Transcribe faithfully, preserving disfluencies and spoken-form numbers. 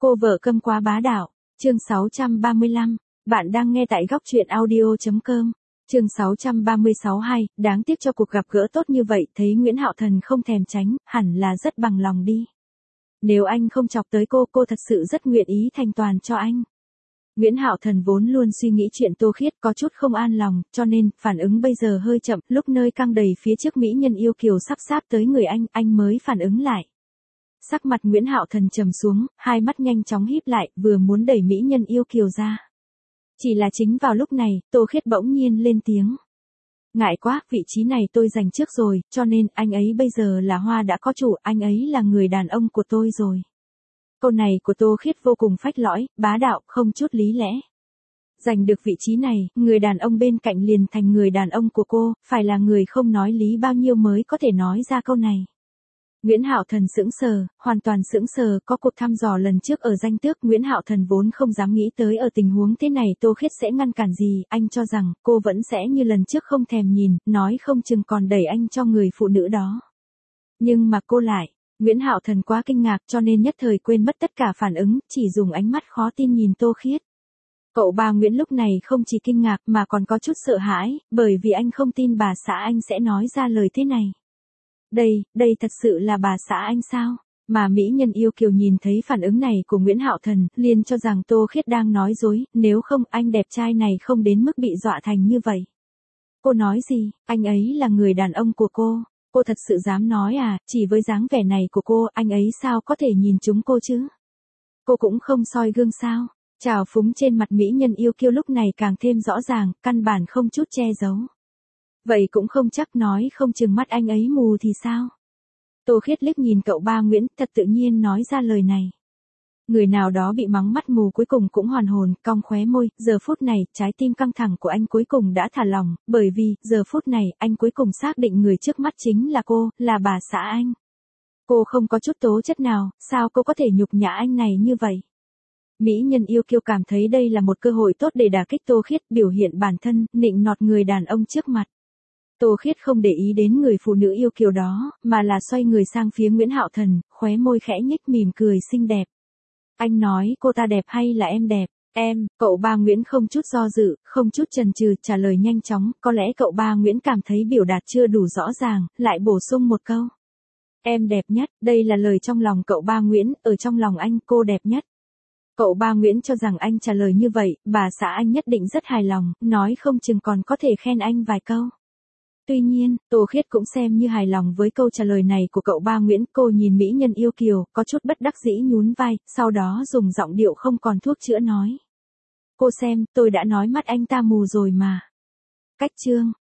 Cô vợ câm quá bá đạo, chương sáu trăm ba mươi lăm, bạn đang nghe tại góc truyện audio.com, chương sáu trăm ba mươi sáu hai, đáng tiếc cho cuộc gặp gỡ tốt như vậy, thấy Nguyễn Hạo Thần không thèm tránh, hẳn là rất bằng lòng đi. Nếu anh không chọc tới cô, cô thật sự rất nguyện ý thành toàn cho anh. Nguyễn Hạo Thần vốn luôn suy nghĩ chuyện Tô Khiết có chút không an lòng, cho nên, phản ứng bây giờ hơi chậm, lúc nơi căng đầy phía trước mỹ nhân yêu kiều sắp sáp tới người anh, anh mới phản ứng lại. Sắc mặt Nguyễn Hạo Thần trầm xuống, hai mắt nhanh chóng híp lại, vừa muốn đẩy mỹ nhân yêu kiều ra. Chỉ là chính vào lúc này, Tô Khiết bỗng nhiên lên tiếng. Ngại quá, vị trí này tôi giành trước rồi, cho nên anh ấy bây giờ là hoa đã có chủ, anh ấy là người đàn ông của tôi rồi. Câu này của Tô Khiết vô cùng phách lõi, bá đạo, không chút lý lẽ. Giành được vị trí này, người đàn ông bên cạnh liền thành người đàn ông của cô, phải là người không nói lý bao nhiêu mới có thể nói ra câu này. Nguyễn Hạo Thần sững sờ, hoàn toàn sững sờ, có cuộc thăm dò lần trước ở danh tước, Nguyễn Hạo Thần vốn không dám nghĩ tới ở tình huống thế này Tô Khiết sẽ ngăn cản gì, anh cho rằng cô vẫn sẽ như lần trước không thèm nhìn, nói không chừng còn đẩy anh cho người phụ nữ đó. Nhưng mà cô lại, Nguyễn Hạo Thần quá kinh ngạc cho nên nhất thời quên mất tất cả phản ứng, chỉ dùng ánh mắt khó tin nhìn Tô Khiết. Cậu ba Nguyễn lúc này không chỉ kinh ngạc mà còn có chút sợ hãi, bởi vì anh không tin bà xã anh sẽ nói ra lời thế này. Đây, đây thật sự là bà xã anh sao? Mà mỹ nhân yêu kiều nhìn thấy phản ứng này của Nguyễn Hạo Thần, liền cho rằng Tô Khiết đang nói dối, nếu không anh đẹp trai này không đến mức bị dọa thành như vậy. Cô nói gì, anh ấy là người đàn ông của cô, cô thật sự dám nói à, chỉ với dáng vẻ này của cô, anh ấy sao có thể nhìn chúng cô chứ? Cô cũng không soi gương sao? Trào phúng trên mặt mỹ nhân yêu kiêu lúc này càng thêm rõ ràng, căn bản không chút che giấu. Vậy cũng không chắc nói không chừng mắt anh ấy mù thì sao? Tô Khiết liếc nhìn cậu ba Nguyễn, thật tự nhiên nói ra lời này. Người nào đó bị mắng mắt mù cuối cùng cũng hoàn hồn, cong khóe môi, giờ phút này, trái tim căng thẳng của anh cuối cùng đã thả lỏng, bởi vì, giờ phút này, anh cuối cùng xác định người trước mắt chính là cô, là bà xã anh. Cô không có chút tố chất nào, sao cô có thể nhục nhã anh này như vậy? Mỹ nhân yêu kiêu cảm thấy đây là một cơ hội tốt để đả kích Tô Khiết, biểu hiện bản thân, nịnh nọt người đàn ông trước mặt. Tô Khiết không để ý đến người phụ nữ yêu kiều đó, mà là xoay người sang phía Nguyễn Hạo Thần, khóe môi khẽ nhếch mỉm cười xinh đẹp. Anh nói cô ta đẹp hay là em đẹp? Em, cậu ba Nguyễn không chút do dự, không chút chần chừ trả lời nhanh chóng, có lẽ cậu ba Nguyễn cảm thấy biểu đạt chưa đủ rõ ràng, lại bổ sung một câu. Em đẹp nhất, đây là lời trong lòng cậu ba Nguyễn, ở trong lòng anh cô đẹp nhất. Cậu ba Nguyễn cho rằng anh trả lời như vậy, bà xã anh nhất định rất hài lòng, nói không chừng còn có thể khen anh vài câu. Tuy nhiên, Tô Khiết cũng xem như hài lòng với câu trả lời này của cậu ba Nguyễn, cô nhìn mỹ nhân yêu kiều, có chút bất đắc dĩ nhún vai, sau đó dùng giọng điệu không còn thuốc chữa nói. Cô xem, tôi đã nói mắt anh ta mù rồi mà. Cách chương.